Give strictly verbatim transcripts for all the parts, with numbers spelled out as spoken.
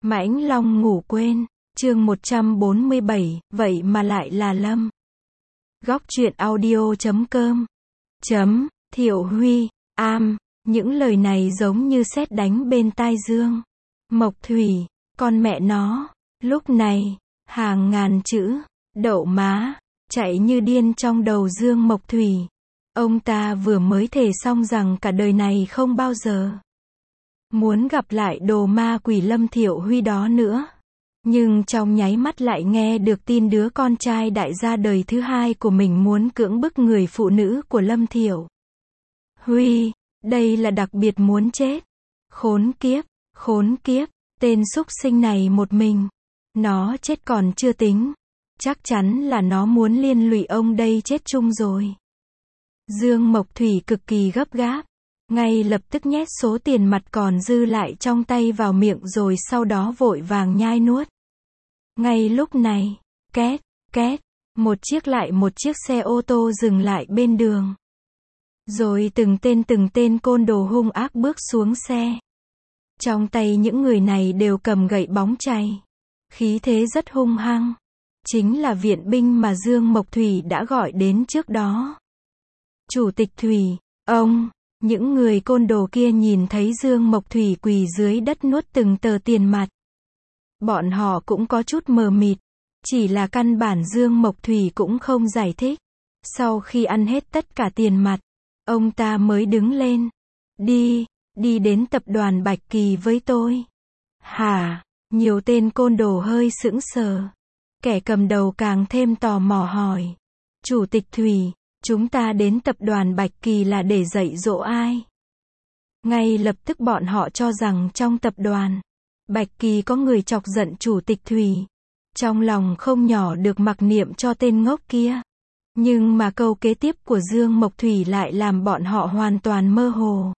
Mãnh Long ngủ quên, chương một trăm bốn mươi bảy, vậy mà lại là Lâm. Góc truyện audio chấm com. Chấm, Thiệu Huy, am, những lời này giống như sét đánh bên tai Dương Mộc Thủy, con mẹ nó, lúc này, hàng ngàn chữ, đậu má, chạy như điên trong đầu Dương Mộc Thủy. Ông ta vừa mới thề xong rằng cả đời này không bao giờ muốn gặp lại đồ ma quỷ Lâm Thiệu Huy đó nữa. Nhưng trong nháy mắt lại nghe được tin đứa con trai đại gia đời thứ hai của mình muốn cưỡng bức người phụ nữ của Lâm Thiệu Huy. Đây là đặc biệt muốn chết. Khốn kiếp, khốn kiếp, tên súc sinh này một mình. Nó chết còn chưa tính. Chắc chắn là nó muốn liên lụy ông đây chết chung rồi. Dương Mộc Thủy cực kỳ gấp gáp. Ngay lập tức nhét số tiền mặt còn dư lại trong tay vào miệng rồi sau đó vội vàng nhai nuốt. Ngay lúc này, két, két, một chiếc lại một chiếc xe ô tô dừng lại bên đường. Rồi từng tên từng tên côn đồ hung ác bước xuống xe. Trong tay những người này đều cầm gậy bóng chày. Khí thế rất hung hăng. Chính là viện binh mà Dương Mộc Thủy đã gọi đến trước đó. Chủ tịch Thủy, ông, những người côn đồ kia nhìn thấy Dương Mộc Thủy quỳ dưới đất nuốt từng tờ tiền mặt. Bọn họ cũng có chút mờ mịt. Chỉ là căn bản Dương Mộc Thủy cũng không giải thích. Sau khi ăn hết tất cả tiền mặt, ông ta mới đứng lên. Đi, đi đến tập đoàn Bạch Kỳ với tôi. Hả? Nhiều tên côn đồ hơi sững sờ. Kẻ cầm đầu càng thêm tò mò hỏi. Chủ tịch Thủy, chúng ta đến tập đoàn Bạch Kỳ là để dạy dỗ ai? Ngay lập tức bọn họ cho rằng trong tập đoàn Bạch Kỳ có người chọc giận chủ tịch Thủy. Trong lòng không nhỏ được mặc niệm cho tên ngốc kia. Nhưng mà câu kế tiếp của Dương Mộc Thủy lại làm bọn họ hoàn toàn mơ hồ.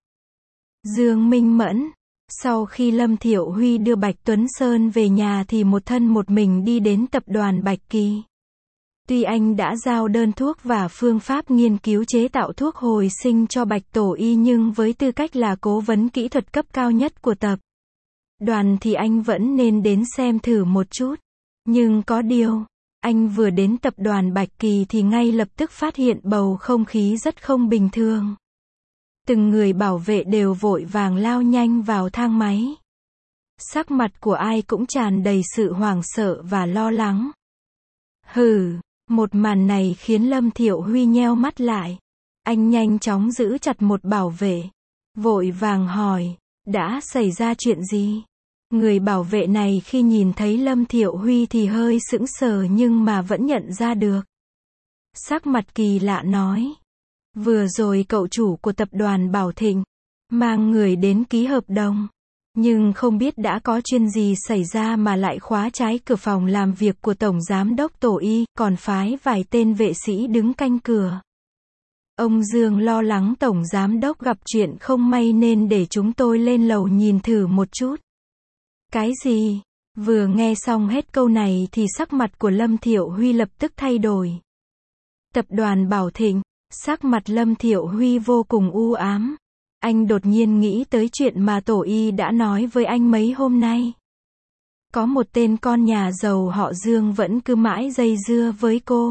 Dương Minh Mẫn, sau khi Lâm Thiệu Huy đưa Bạch Tuấn Sơn về nhà thì một thân một mình đi đến tập đoàn Bạch Kỳ. Tuy anh đã giao đơn thuốc và phương pháp nghiên cứu chế tạo thuốc hồi sinh cho Bạch Tổ Y nhưng với tư cách là cố vấn kỹ thuật cấp cao nhất của tập đoàn thì anh vẫn nên đến xem thử một chút. Nhưng có điều, anh vừa đến tập đoàn Bạch Kỳ thì ngay lập tức phát hiện bầu không khí rất không bình thường. Từng người bảo vệ đều vội vàng lao nhanh vào thang máy. Sắc mặt của ai cũng tràn đầy sự hoảng sợ và lo lắng. Hừ, một màn này khiến Lâm Thiệu Huy nheo mắt lại. Anh nhanh chóng giữ chặt một bảo vệ. Vội vàng hỏi, đã xảy ra chuyện gì? Người bảo vệ này khi nhìn thấy Lâm Thiệu Huy thì hơi sững sờ nhưng mà vẫn nhận ra được. Sắc mặt kỳ lạ nói. Vừa rồi cậu chủ của tập đoàn Bảo Thịnh mang người đến ký hợp đồng. Nhưng không biết đã có chuyện gì xảy ra mà lại khóa trái cửa phòng làm việc của Tổng Giám đốc Tổ Y, còn phái vài tên vệ sĩ đứng canh cửa. Ông Dương lo lắng Tổng Giám đốc gặp chuyện không may nên để chúng tôi lên lầu nhìn thử một chút. Cái gì? Vừa nghe xong hết câu này thì sắc mặt của Lâm Thiệu Huy lập tức thay đổi. Tập đoàn Bảo Thịnh, sắc mặt Lâm Thiệu Huy vô cùng u ám. Anh đột nhiên nghĩ tới chuyện mà Tổ Y đã nói với anh mấy hôm nay. Có một tên con nhà giàu họ Dương vẫn cứ mãi dây dưa với cô.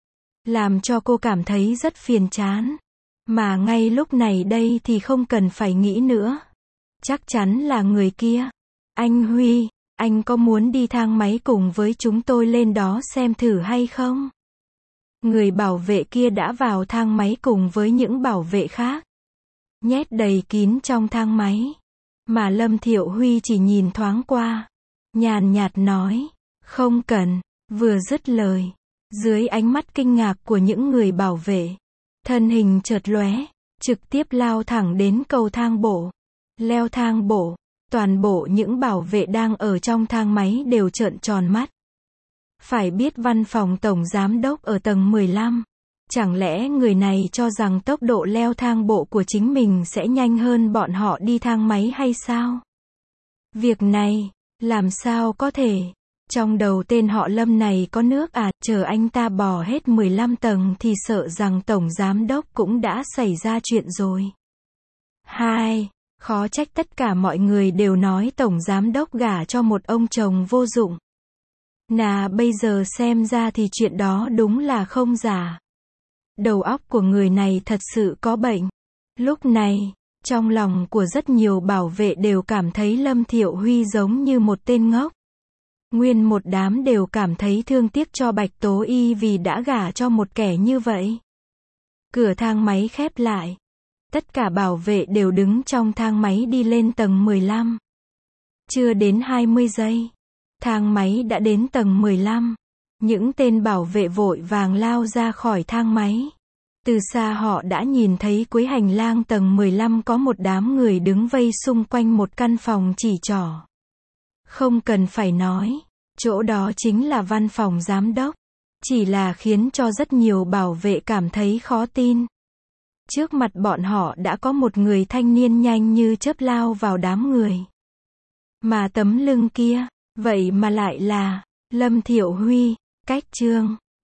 Làm cho cô cảm thấy rất phiền chán. Mà ngay lúc này đây thì không cần phải nghĩ nữa. Chắc chắn là người kia. Anh Huy, anh có muốn đi thang máy cùng với chúng tôi lên đó xem thử hay không? Người bảo vệ kia đã vào thang máy cùng với những bảo vệ khác. Nhét đầy kín trong thang máy. Mà Lâm Thiệu Huy chỉ nhìn thoáng qua. Nhàn nhạt nói, không cần, vừa dứt lời. Dưới ánh mắt kinh ngạc của những người bảo vệ. Thân hình chợt lóe, trực tiếp lao thẳng đến cầu thang bộ. Leo thang bộ. Toàn bộ những bảo vệ đang ở trong thang máy đều trợn tròn mắt. Phải biết văn phòng Tổng Giám đốc ở tầng mười lăm. Chẳng lẽ người này cho rằng tốc độ leo thang bộ của chính mình sẽ nhanh hơn bọn họ đi thang máy hay sao? Việc này, làm sao có thể? Trong đầu tên họ Lâm này có nước à, chờ anh ta bò hết mười lăm tầng thì sợ rằng Tổng Giám đốc cũng đã xảy ra chuyện rồi. Hai. Khó trách tất cả mọi người đều nói tổng giám đốc gả cho một ông chồng vô dụng. Nà bây giờ xem ra thì chuyện đó đúng là không giả. Đầu óc của người này thật sự có bệnh. Lúc này, trong lòng của rất nhiều bảo vệ đều cảm thấy Lâm Thiệu Huy giống như một tên ngốc. Nguyên một đám đều cảm thấy thương tiếc cho Bạch Tố Y vì đã gả cho một kẻ như vậy. Cửa thang máy khép lại. Tất cả bảo vệ đều đứng trong thang máy đi lên tầng mười lăm. Chưa đến hai mươi giây. Thang máy đã đến tầng mười lăm. Những tên bảo vệ vội vàng lao ra khỏi thang máy. Từ xa họ đã nhìn thấy cuối hành lang tầng mười lăm có một đám người đứng vây xung quanh một căn phòng chỉ trỏ. Không cần phải nói, chỗ đó chính là văn phòng giám đốc. Chỉ là khiến cho rất nhiều bảo vệ cảm thấy khó tin. Trước mặt bọn họ đã có một người thanh niên nhanh như chớp lao vào đám người. Mà tấm lưng kia, vậy mà lại là Lâm Thiệu Huy. Cách chương